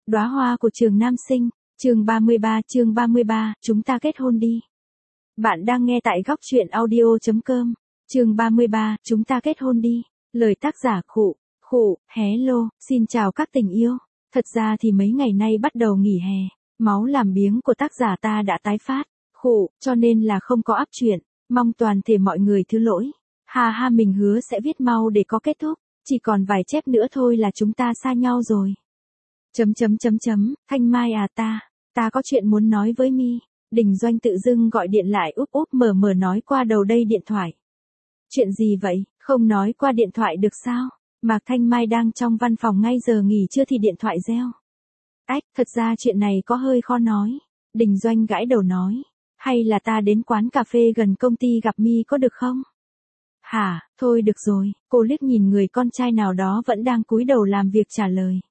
Đóa hoa của trường nam sinh, chương 33, chúng ta kết hôn đi. Bạn đang nghe tại góc truyện audio.com, chương 33, chúng ta kết hôn đi. Lời tác giả hello, xin chào các tình yêu. Thật ra thì mấy ngày nay bắt đầu nghỉ hè, máu làm biếng của tác giả ta đã tái phát, cho nên là không có up truyện, mong toàn thể mọi người thứ lỗi. Ha mình hứa sẽ viết mau để có kết thúc, chỉ còn vài chép nữa thôi là chúng ta xa nhau rồi. Thanh Mai à ta có chuyện muốn nói với mi. Đình Doanh tự dưng gọi điện lại úp mở nói qua đầu đây điện thoại. Chuyện gì vậy, không nói qua điện thoại được sao? Mạc Thanh Mai đang trong văn phòng ngay giờ nghỉ trưa thì điện thoại reo. Thật ra chuyện này có hơi khó nói. Đình Doanh gãi đầu nói. Hay là ta đến quán cà phê gần công ty gặp mi có được không? Hả, thôi được rồi, cô liếc nhìn người con trai nào đó vẫn đang cúi đầu làm việc trả lời.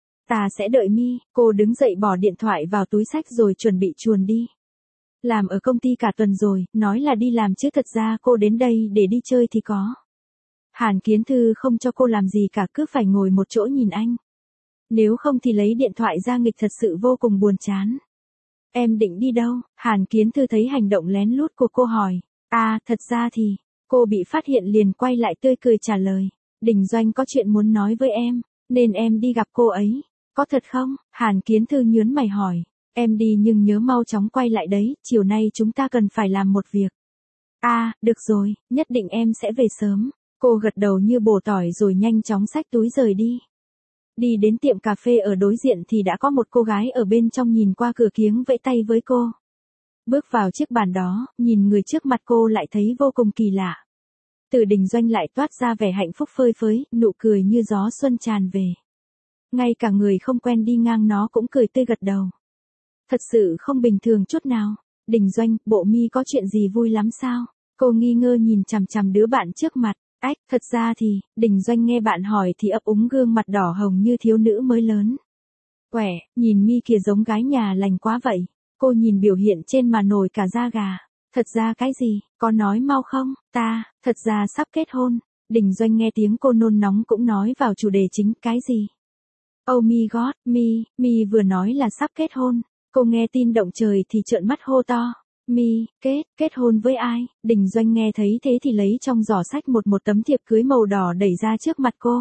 Ta sẽ đợi mi, cô đứng dậy bỏ điện thoại vào túi xách rồi chuẩn bị chuồn đi. Làm ở công ty cả tuần rồi, nói là đi làm chứ thật ra cô đến đây để đi chơi thì có. Hàn Kiến Thư không cho cô làm gì cả, cứ phải ngồi một chỗ nhìn anh. Nếu không thì lấy điện thoại ra nghịch, thật sự vô cùng buồn chán. Em định đi đâu? Hàn Kiến Thư thấy hành động lén lút của cô hỏi. Thật ra thì, cô bị phát hiện liền quay lại tươi cười trả lời. Đình Doanh có chuyện muốn nói với em, nên em đi gặp cô ấy. Có thật không? Hàn Kiến Thư nhớn mày hỏi. Em đi nhưng nhớ mau chóng quay lại đấy, chiều nay chúng ta cần phải làm một việc. Được rồi, nhất định em sẽ về sớm. Cô gật đầu như bổ tỏi rồi nhanh chóng xách túi rời đi. Đi đến tiệm cà phê ở đối diện thì đã có một cô gái ở bên trong nhìn qua cửa kiếng vẫy tay với cô. Bước vào chiếc bàn đó, nhìn người trước mặt cô lại thấy vô cùng kỳ lạ. Từ Đình Doanh lại toát ra vẻ hạnh phúc phơi phới, nụ cười như gió xuân tràn về. Ngay cả người không quen đi ngang nó cũng cười tươi gật đầu. Thật sự không bình thường chút nào. Đình Doanh, bộ mi có chuyện gì vui lắm sao? Cô nghi ngơ nhìn chằm chằm đứa bạn trước mặt. Thật ra thì, Đình Doanh nghe bạn hỏi thì ấp úng gương mặt đỏ hồng như thiếu nữ mới lớn. Quẻ, nhìn mi kìa giống gái nhà lành quá vậy. Cô nhìn biểu hiện trên mà nổi cả da gà. Thật ra cái gì, có nói mau không? Thật ra sắp kết hôn. Đình Doanh nghe tiếng cô nôn nóng cũng nói vào chủ đề chính, cái gì? Oh my god, mi vừa nói là sắp kết hôn. Cô nghe tin động trời thì trợn mắt hô to. Mi, kết hôn với ai? Đình Doanh nghe thấy thế thì lấy trong giỏ sách một tấm thiệp cưới màu đỏ đẩy ra trước mặt cô.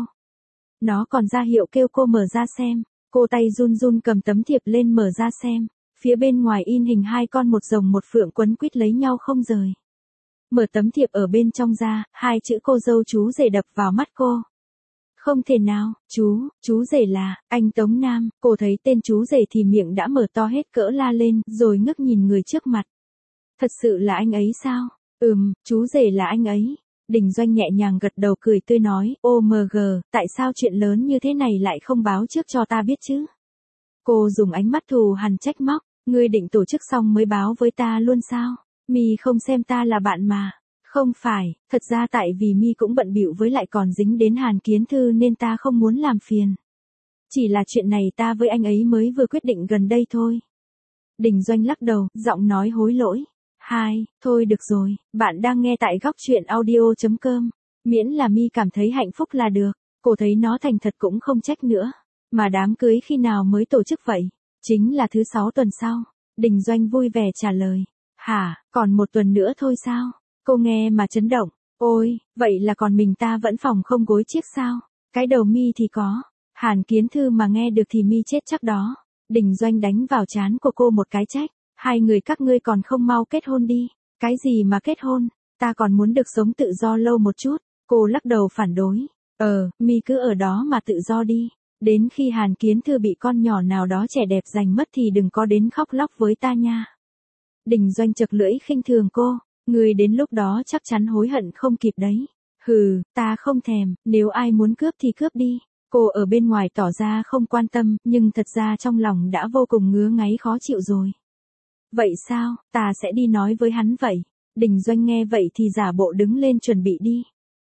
Nó còn ra hiệu kêu cô mở ra xem. Cô tay run run cầm tấm thiệp lên mở ra xem. Phía bên ngoài in hình hai con một rồng một phượng quấn quýt lấy nhau không rời. Mở tấm thiệp ở bên trong ra, hai chữ cô dâu chú rể đập vào mắt cô. Không thể nào, chú rể là, anh Tống Nam. Cô thấy tên chú rể thì miệng đã mở to hết cỡ la lên, rồi ngước nhìn người trước mặt. Thật sự là anh ấy sao? Chú rể là anh ấy. Đình Doanh nhẹ nhàng gật đầu cười tươi nói, OMG, tại sao chuyện lớn như thế này lại không báo trước cho ta biết chứ? Cô dùng ánh mắt thù hằn trách móc, ngươi định tổ chức xong mới báo với ta luôn sao? Mi không xem ta là bạn mà. Không phải, thật ra tại vì mi cũng bận bịu với lại còn dính đến Hàn Kiến Thư nên ta không muốn làm phiền. Chỉ là chuyện này ta với anh ấy mới vừa quyết định gần đây thôi. Đình Doanh lắc đầu, giọng nói hối lỗi. Thôi được rồi, bạn đang nghe tại góc truyện audio.com. Miễn là mi cảm thấy hạnh phúc là được. Cô thấy nó thành thật cũng không trách nữa. Mà đám cưới khi nào mới tổ chức vậy? Chính là thứ 6 tuần sau. Đình Doanh vui vẻ trả lời. Hả, còn 1 tuần nữa thôi sao? Cô nghe mà chấn động. Ôi, vậy là còn mình ta vẫn phòng không gối chiếc sao? Cái đầu mi thì có. Hàn Kiến Thư mà nghe được thì mi chết chắc đó. Đình Doanh đánh vào trán của cô một cái trách. Hai người các ngươi còn không mau kết hôn đi. Cái gì mà kết hôn? Ta còn muốn được sống tự do lâu một chút. Cô lắc đầu phản đối. Mi cứ ở đó mà tự do đi. Đến khi Hàn Kiến Thư bị con nhỏ nào đó trẻ đẹp giành mất thì đừng có đến khóc lóc với ta nha. Đình Doanh chật lưỡi khinh thường cô. Người đến lúc đó chắc chắn hối hận không kịp đấy. Ta không thèm, nếu ai muốn cướp thì cướp đi. Cô ở bên ngoài tỏ ra không quan tâm, nhưng thật ra trong lòng đã vô cùng ngứa ngáy khó chịu rồi. Vậy sao, ta sẽ đi nói với hắn vậy. Đình Doanh nghe vậy thì giả bộ đứng lên chuẩn bị đi.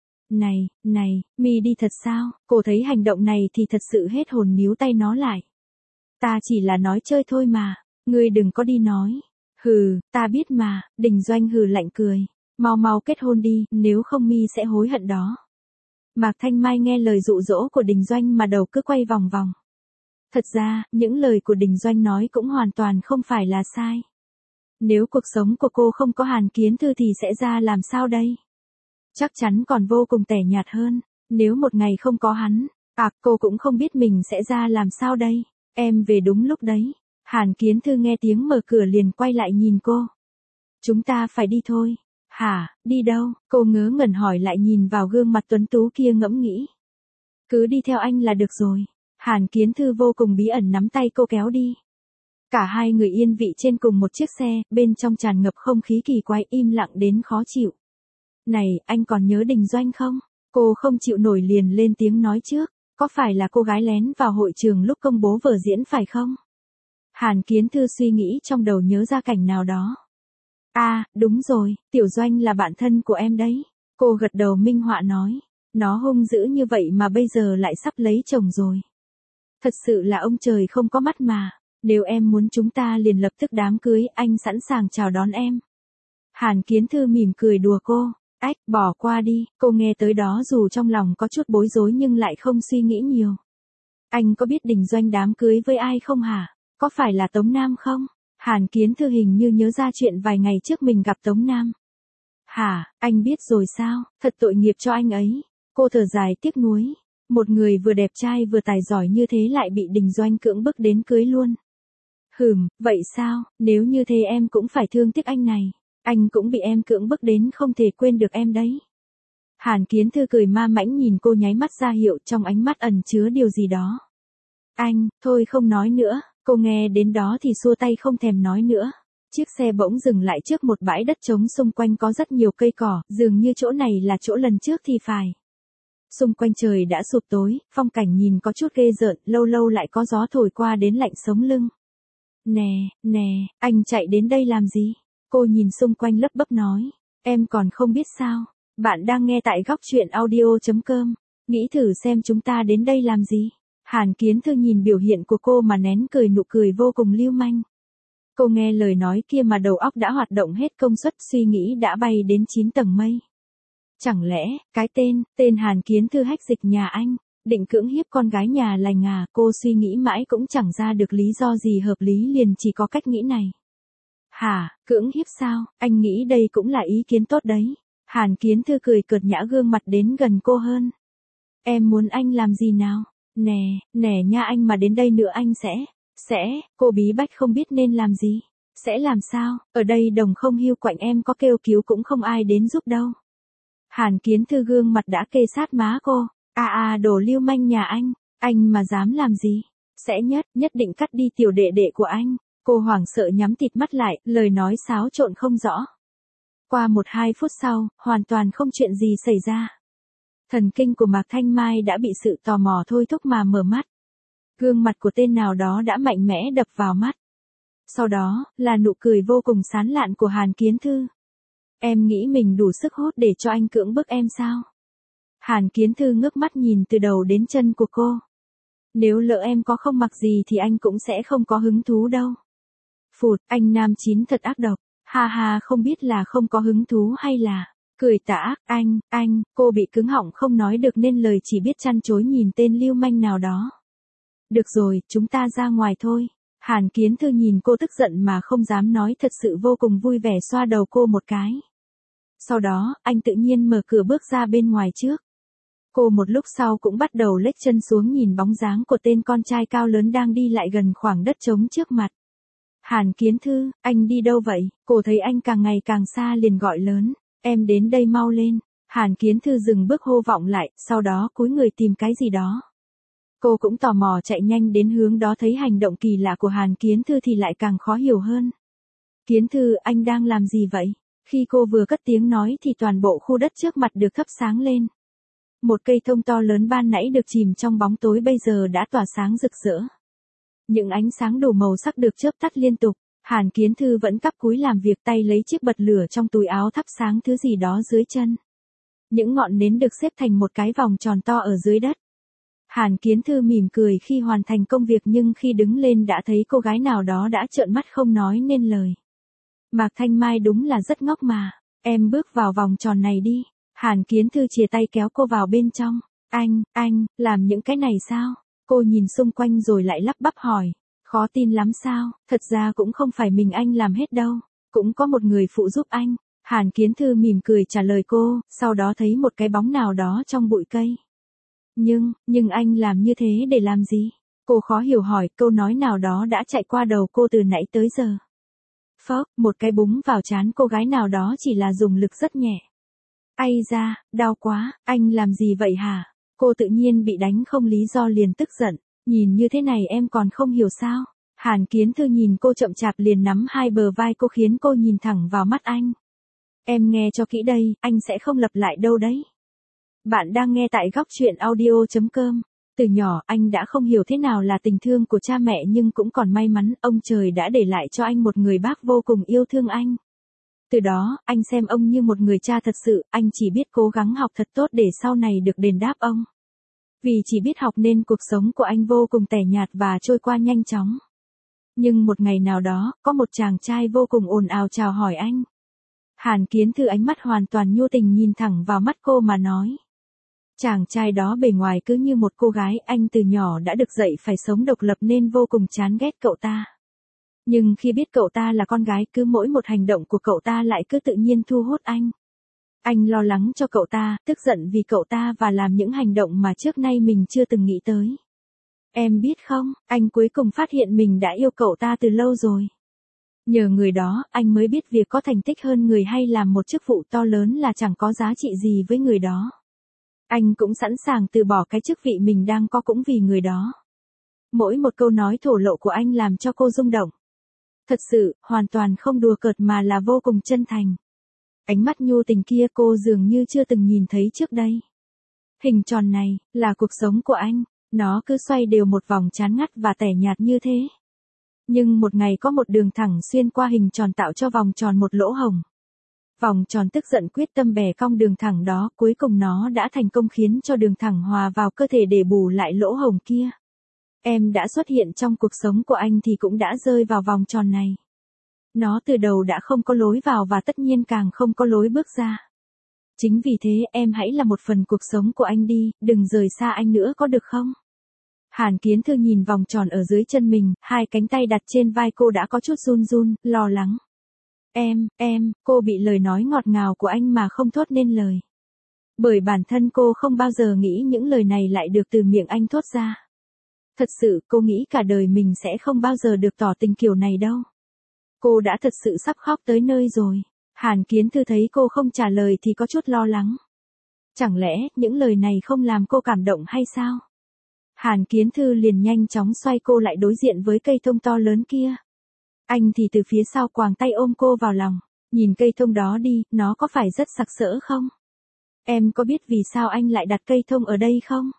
Này, mi đi thật sao? Cô thấy hành động này thì thật sự hết hồn níu tay nó lại. Ta chỉ là nói chơi thôi mà, ngươi đừng có đi nói. Ta biết mà. Đình Doanh hừ lạnh cười. Mau kết hôn đi, nếu không mi sẽ hối hận đó. Mạc Thanh Mai nghe lời dụ dỗ của Đình Doanh mà đầu cứ quay vòng vòng. Thật ra, những lời của Đình Doanh nói cũng hoàn toàn không phải là sai. Nếu cuộc sống của cô không có Hàn Kiến Thư thì sẽ ra làm sao đây? Chắc chắn còn vô cùng tẻ nhạt hơn. Nếu một ngày không có hắn, cô cũng không biết mình sẽ ra làm sao đây. Em về đúng lúc đấy. Hàn Kiến Thư nghe tiếng mở cửa liền quay lại nhìn cô. Chúng ta phải đi thôi. Hả, đi đâu? Cô ngớ ngẩn hỏi lại nhìn vào gương mặt tuấn tú kia ngẫm nghĩ. Cứ đi theo anh là được rồi. Hàn Kiến Thư vô cùng bí ẩn nắm tay cô kéo đi. Cả hai người yên vị trên cùng một chiếc xe, bên trong tràn ngập không khí kỳ quái im lặng đến khó chịu. Này, anh còn nhớ Đình Doanh không? Cô không chịu nổi liền lên tiếng nói trước. Có phải là cô gái lén vào hội trường lúc công bố vở diễn phải không? Hàn Kiến Thư suy nghĩ trong đầu nhớ ra cảnh nào đó. Đúng rồi, Tiểu Doanh là bạn thân của em đấy. Cô gật đầu minh họa nói. Nó hung dữ như vậy mà bây giờ lại sắp lấy chồng rồi. Thật sự là ông trời không có mắt mà. Nếu em muốn chúng ta liền lập tức đám cưới, anh sẵn sàng chào đón em. Hàn Kiến Thư mỉm cười đùa cô. Bỏ qua đi, cô nghe tới đó dù trong lòng có chút bối rối nhưng lại không suy nghĩ nhiều. Anh có biết Đình Doanh đám cưới với ai không hả? Có phải là Tống Nam không? Hàn Kiến Thư hình như nhớ ra chuyện vài ngày trước mình gặp Tống Nam. Hả, anh biết rồi sao? Thật tội nghiệp cho anh ấy. Cô thở dài tiếc nuối. Một người vừa đẹp trai vừa tài giỏi như thế lại bị Đình Doanh cưỡng bức đến cưới luôn. Vậy sao? Nếu như thế em cũng phải thương tiếc anh này. Anh cũng bị em cưỡng bức đến không thể quên được em đấy. Hàn Kiến Thư cười ma mãnh nhìn cô nháy mắt ra hiệu trong ánh mắt ẩn chứa điều gì đó. Anh, thôi không nói nữa. Cô nghe đến đó thì xua tay không thèm nói nữa. Chiếc xe bỗng dừng lại trước một bãi đất trống xung quanh có rất nhiều cây cỏ, dường như chỗ này là chỗ lần trước thì phải. Xung quanh trời đã sụp tối, phong cảnh nhìn có chút ghê rợn, lâu lâu lại có gió thổi qua đến lạnh sống lưng. Nè, anh chạy đến đây làm gì? Cô nhìn xung quanh lấp bấp nói. Em còn không biết sao. Bạn đang nghe tại góc truyện audio.com. Nghĩ thử xem chúng ta đến đây làm gì? Hàn Kiến Thư nhìn biểu hiện của cô mà nén cười nụ cười vô cùng lưu manh. Cô nghe lời nói kia mà đầu óc đã hoạt động hết công suất suy nghĩ đã bay đến 9 tầng mây. Chẳng lẽ, cái tên Hàn Kiến Thư hách dịch nhà anh, định cưỡng hiếp con gái nhà lành à? Cô suy nghĩ mãi cũng chẳng ra được lý do gì hợp lý liền chỉ có cách nghĩ này. Hả, cưỡng hiếp sao? Anh nghĩ đây cũng là ý kiến tốt đấy. Hàn Kiến Thư cười cợt nhã gương mặt đến gần cô hơn. Em muốn anh làm gì nào? Nè nha anh mà đến đây nữa anh cô bí bách không biết nên làm gì. Sẽ làm sao? Ở đây đồng không hiu quạnh em có kêu cứu cũng không ai đến giúp đâu. Hàn Kiến Thư gương mặt đã kề sát má cô. Đồ lưu manh nhà anh mà dám làm gì? Sẽ nhất định cắt đi tiểu đệ đệ của anh. Cô hoảng sợ nhắm tịt mắt lại, lời nói xáo trộn không rõ. Qua 1-2 phút sau, hoàn toàn không chuyện gì xảy ra. Thần kinh của Mạc Thanh Mai đã bị sự tò mò thôi thúc mà mở mắt. Gương mặt của tên nào đó đã mạnh mẽ đập vào mắt. Sau đó, là nụ cười vô cùng sán lạn của Hàn Kiến Thư. Em nghĩ mình đủ sức hút để cho anh cưỡng bức em sao? Hàn Kiến Thư ngước mắt nhìn từ đầu đến chân của cô. Nếu lỡ em có không mặc gì thì anh cũng sẽ không có hứng thú đâu. Phụt, anh nam chín thật ác độc. Ha, không biết là không có hứng thú hay là cười tà ác. Anh, cô bị cứng họng không nói được nên lời chỉ biết chăn chối nhìn tên lưu manh nào đó. Được rồi, chúng ta ra ngoài thôi. Hàn Kiến Thư nhìn cô tức giận mà không dám nói thật sự vô cùng vui vẻ xoa đầu cô một cái. Sau đó, anh tự nhiên mở cửa bước ra bên ngoài trước. Cô một lúc sau cũng bắt đầu lếch chân xuống nhìn bóng dáng của tên con trai cao lớn đang đi lại gần khoảng đất trống trước mặt. Hàn Kiến Thư, anh đi đâu vậy? Cô thấy anh càng ngày càng xa liền gọi lớn. Em đến đây mau lên. Hàn Kiến Thư dừng bước hô vọng lại, sau đó cúi người tìm cái gì đó. Cô cũng tò mò chạy nhanh đến hướng đó thấy hành động kỳ lạ của Hàn Kiến Thư thì lại càng khó hiểu hơn. Kiến Thư, anh đang làm gì vậy? Khi cô vừa cất tiếng nói thì toàn bộ khu đất trước mặt được thắp sáng lên. Một cây thông to lớn ban nãy được chìm trong bóng tối bây giờ đã tỏa sáng rực rỡ. Những ánh sáng đủ màu sắc được chớp tắt liên tục. Hàn Kiến Thư vẫn cắp cúi làm việc tay lấy chiếc bật lửa trong túi áo thắp sáng thứ gì đó dưới chân. Những ngọn nến được xếp thành một cái vòng tròn to ở dưới đất. Hàn Kiến Thư mỉm cười khi hoàn thành công việc nhưng khi đứng lên đã thấy cô gái nào đó đã trợn mắt không nói nên lời. Mạc Thanh Mai đúng là rất ngốc mà. Em bước vào vòng tròn này đi. Hàn Kiến Thư chìa tay kéo cô vào bên trong. Anh, làm những cái này sao? Cô nhìn xung quanh rồi lại lắp bắp hỏi. Khó tin lắm sao, thật ra cũng không phải mình anh làm hết đâu. Cũng có một người phụ giúp anh. Hàn Kiến Thư mỉm cười trả lời cô, sau đó thấy một cái bóng nào đó trong bụi cây. Nhưng anh làm như thế để làm gì? Cô khó hiểu hỏi, câu nói nào đó đã chạy qua đầu cô từ nãy tới giờ. Phốc, một cái búng vào trán cô gái nào đó chỉ là dùng lực rất nhẹ. Ây da, đau quá, anh làm gì vậy hả? Cô tự nhiên bị đánh không lý do liền tức giận. Nhìn như thế này em còn không hiểu sao? Hàn Kiến Thư nhìn cô chậm chạp liền nắm hai bờ vai cô khiến cô nhìn thẳng vào mắt anh. Em nghe cho kỹ đây, anh sẽ không lặp lại đâu đấy. Bạn đang nghe tại góc truyện audio.com. Từ nhỏ anh đã không hiểu thế nào là tình thương của cha mẹ nhưng cũng còn may mắn ông trời đã để lại cho anh một người bác vô cùng yêu thương anh. Từ đó, anh xem ông như một người cha thật sự, anh chỉ biết cố gắng học thật tốt để sau này được đền đáp ông. Vì chỉ biết học nên cuộc sống của anh vô cùng tẻ nhạt và trôi qua nhanh chóng. Nhưng một ngày nào đó, có một chàng trai vô cùng ồn ào chào hỏi anh. Hàn Kiến Thư ánh mắt hoàn toàn nhu tình nhìn thẳng vào mắt cô mà nói. Chàng trai đó bề ngoài cứ như một cô gái, anh từ nhỏ đã được dạy phải sống độc lập nên vô cùng chán ghét cậu ta. Nhưng khi biết cậu ta là con gái, cứ mỗi một hành động của cậu ta lại cứ tự nhiên thu hút anh. Anh lo lắng cho cậu ta, tức giận vì cậu ta và làm những hành động mà trước nay mình chưa từng nghĩ tới. Em biết không, anh cuối cùng phát hiện mình đã yêu cậu ta từ lâu rồi. Nhờ người đó, anh mới biết việc có thành tích hơn người hay làm một chức vụ to lớn là chẳng có giá trị gì với người đó. Anh cũng sẵn sàng từ bỏ cái chức vị mình đang có cũng vì người đó. Mỗi một câu nói thổ lộ của anh làm cho cô rung động. Thật sự, hoàn toàn không đùa cợt mà là vô cùng chân thành. Ánh mắt nhu tình kia cô dường như chưa từng nhìn thấy trước đây. Hình tròn này, là cuộc sống của anh, nó cứ xoay đều một vòng chán ngắt và tẻ nhạt như thế. Nhưng một ngày có một đường thẳng xuyên qua hình tròn tạo cho vòng tròn một lỗ hổng. Vòng tròn tức giận quyết tâm bẻ cong đường thẳng đó, cuối cùng nó đã thành công khiến cho đường thẳng hòa vào cơ thể để bù lại lỗ hổng kia. Em đã xuất hiện trong cuộc sống của anh thì cũng đã rơi vào vòng tròn này. Nó từ đầu đã không có lối vào và tất nhiên càng không có lối bước ra. Chính vì thế em hãy là một phần cuộc sống của anh đi, đừng rời xa anh nữa có được không? Hàn Kiến Thư nhìn vòng tròn ở dưới chân mình, hai cánh tay đặt trên vai cô đã có chút run run, lo lắng. Cô bị lời nói ngọt ngào của anh mà không thốt nên lời. Bởi bản thân cô không bao giờ nghĩ những lời này lại được từ miệng anh thốt ra. Thật sự, cô nghĩ cả đời mình sẽ không bao giờ được tỏ tình kiểu này đâu. Cô đã thật sự sắp khóc tới nơi rồi. Hàn Kiến Thư thấy cô không trả lời thì có chút lo lắng. Chẳng lẽ, những lời này không làm cô cảm động hay sao? Hàn Kiến Thư liền nhanh chóng xoay cô lại đối diện với cây thông to lớn kia. Anh thì từ phía sau quàng tay ôm cô vào lòng. Nhìn cây thông đó đi, nó có phải rất sặc sỡ không? Em có biết vì sao anh lại đặt cây thông ở đây không?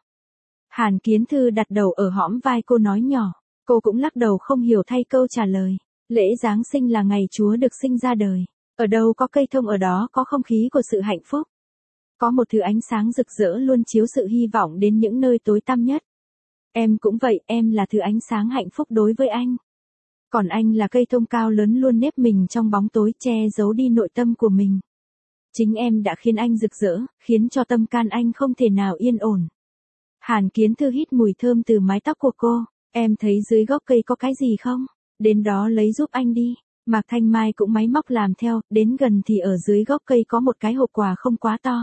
Hàn Kiến Thư đặt đầu ở hõm vai cô nói nhỏ. Cô cũng lắc đầu không hiểu thay câu trả lời. Lễ Giáng sinh là ngày Chúa được sinh ra đời. Ở đâu có cây thông ở đó có không khí của sự hạnh phúc. Có một thứ ánh sáng rực rỡ luôn chiếu sự hy vọng đến những nơi tối tăm nhất. Em cũng vậy, em là thứ ánh sáng hạnh phúc đối với anh. Còn anh là cây thông cao lớn luôn nếp mình trong bóng tối che giấu đi nội tâm của mình. Chính em đã khiến anh rực rỡ, khiến cho tâm can anh không thể nào yên ổn. Hàn Kiến Thư hít mùi thơm từ mái tóc của cô. Em thấy dưới gốc cây có cái gì không? Đến đó lấy giúp anh đi. Mạc Thanh Mai cũng máy móc làm theo, đến gần thì ở dưới gốc cây có một cái hộp quà không quá to.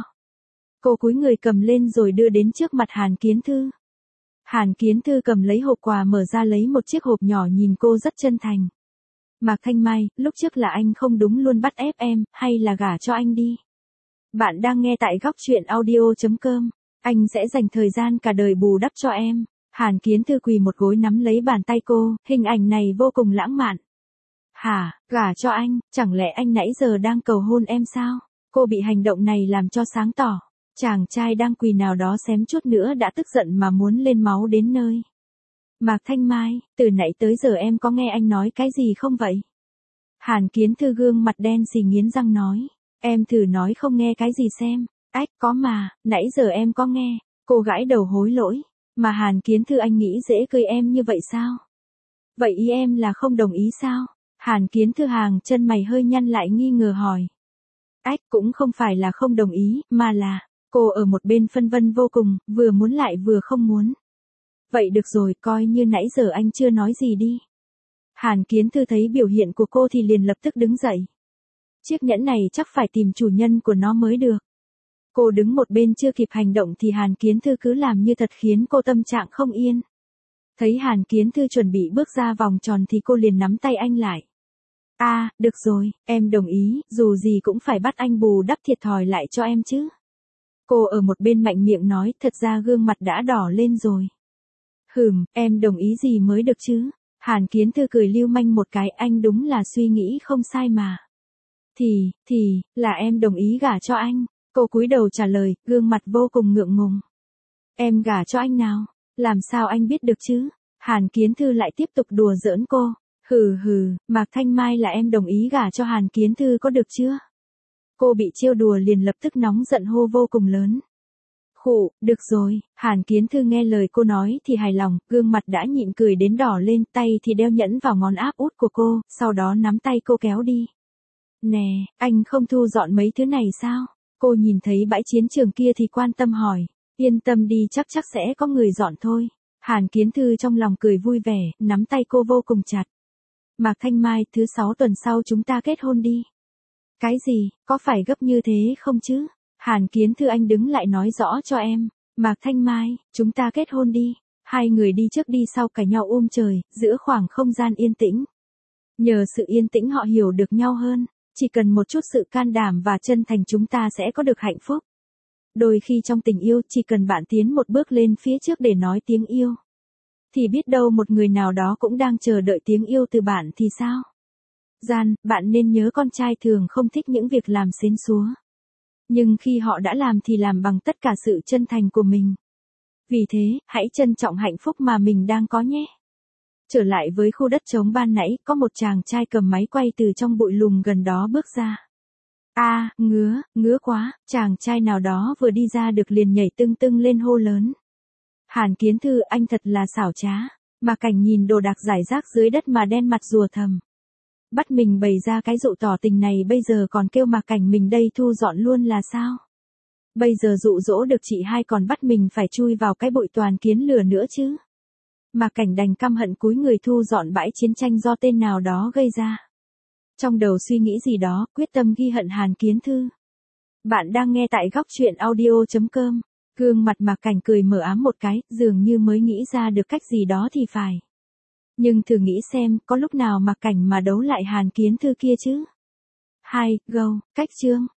Cô cúi người cầm lên rồi đưa đến trước mặt Hàn Kiến Thư. Hàn Kiến Thư cầm lấy hộp quà mở ra lấy một chiếc hộp nhỏ nhìn cô rất chân thành. Mạc Thanh Mai, lúc trước là anh không đúng luôn bắt ép em, hay là gả cho anh đi. Bạn đang nghe tại góc truyện audio.com. Anh sẽ dành thời gian cả đời bù đắp cho em. Hàn Kiến Thư quỳ một gối nắm lấy bàn tay cô, hình ảnh này vô cùng lãng mạn. Hả, gả cho anh, chẳng lẽ anh nãy giờ đang cầu hôn em sao? Cô bị hành động này làm cho sáng tỏ. Chàng trai đang quỳ nào đó xém chút nữa đã tức giận mà muốn lên máu đến nơi. Mạc Thanh Mai, từ nãy tới giờ em có nghe anh nói cái gì không vậy? Hàn Kiến Thư gương mặt đen xì nghiến răng nói. Em thử nói không nghe cái gì xem. Ách, có mà, nãy giờ em có nghe. Cô gãi đầu hối lỗi. Mà Hàn Kiến Thư anh nghĩ dễ cười em như vậy sao? Vậy ý em là không đồng ý sao? Hàn Kiến Thư hàng chân mày hơi nhăn lại nghi ngờ hỏi. Ách, cũng không phải là không đồng ý, mà là, cô ở một bên phân vân vô cùng, vừa muốn lại vừa không muốn. Vậy được rồi, coi như nãy giờ anh chưa nói gì đi. Hàn Kiến Thư thấy biểu hiện của cô thì liền lập tức đứng dậy. Chiếc nhẫn này chắc phải tìm chủ nhân của nó mới được. Cô đứng một bên chưa kịp hành động thì Hàn Kiến Thư cứ làm như thật khiến cô tâm trạng không yên. Thấy Hàn Kiến Thư chuẩn bị bước ra vòng tròn thì cô liền nắm tay anh lại. Được rồi, em đồng ý, dù gì cũng phải bắt anh bù đắp thiệt thòi lại cho em chứ. Cô ở một bên mạnh miệng nói, thật ra gương mặt đã đỏ lên rồi. Em đồng ý gì mới được chứ? Hàn Kiến Thư cười lưu manh một cái, anh đúng là suy nghĩ không sai mà. Là em đồng ý gả cho anh. Cô cúi đầu trả lời, gương mặt vô cùng ngượng ngùng. Em gả cho anh nào? Làm sao anh biết được chứ? Hàn Kiến Thư lại tiếp tục đùa giỡn cô. Mạc Thanh Mai là em đồng ý gả cho Hàn Kiến Thư có được chưa? Cô bị trêu đùa liền lập tức nóng giận hô vô cùng lớn. Được rồi, Hàn Kiến Thư nghe lời cô nói thì hài lòng, gương mặt đã nhịn cười đến đỏ lên, tay thì đeo nhẫn vào ngón áp út của cô, sau đó nắm tay cô kéo đi. Nè, anh không thu dọn mấy thứ này sao? Cô nhìn thấy bãi chiến trường kia thì quan tâm hỏi. Yên tâm đi, chắc sẽ có người dọn thôi. Hàn Kiến Thư trong lòng cười vui vẻ, nắm tay cô vô cùng chặt. Mạc Thanh Mai, thứ 6 tuần sau chúng ta kết hôn đi. Cái gì, có phải gấp như thế không chứ? Hàn Kiến Thư, anh đứng lại nói rõ cho em. Mạc Thanh Mai, chúng ta kết hôn đi. Hai người đi trước đi sau cãi nhau trời, giữa khoảng không gian yên tĩnh. Nhờ sự yên tĩnh họ hiểu được nhau hơn. Chỉ cần một chút sự can đảm và chân thành chúng ta sẽ có được hạnh phúc. Đôi khi trong tình yêu chỉ cần bạn tiến một bước lên phía trước để nói tiếng yêu. Thì biết đâu một người nào đó cũng đang chờ đợi tiếng yêu từ bạn thì sao? Bạn nên nhớ con trai thường không thích những việc làm xến xúa. Nhưng khi họ đã làm thì làm bằng tất cả sự chân thành của mình. Vì thế, hãy trân trọng hạnh phúc mà mình đang có nhé. Trở lại với khu đất trống ban nãy, có một chàng trai cầm máy quay từ trong bụi lùm gần đó bước ra. Ngứa quá, chàng trai nào đó vừa đi ra được liền nhảy tưng tưng lên hô lớn. Hàn Kiến Thư, anh thật là xảo trá. Mà Cảnh nhìn đồ đạc rải rác dưới đất mà đen mặt rùa thầm. Bắt mình bày ra cái dụ tỏ tình này bây giờ còn kêu Mạc Cảnh mình đây thu dọn luôn là sao? Bây giờ dụ dỗ được chị hai còn bắt mình phải chui vào cái bụi toàn kiến lửa nữa chứ. Mạc Cảnh đành căm hận cúi người thu dọn bãi chiến tranh do tên nào đó gây ra. Trong đầu suy nghĩ gì đó, quyết tâm ghi hận Hàn Kiến Thư. Bạn đang nghe tại góc truyện audio.com. Gương mặt Mạc Cảnh cười mờ ám một cái, dường như mới nghĩ ra được cách gì đó thì phải. Nhưng thử nghĩ xem, có lúc nào Mạc Cảnh mà đấu lại Hàn Kiến Thư kia chứ? Cách chương.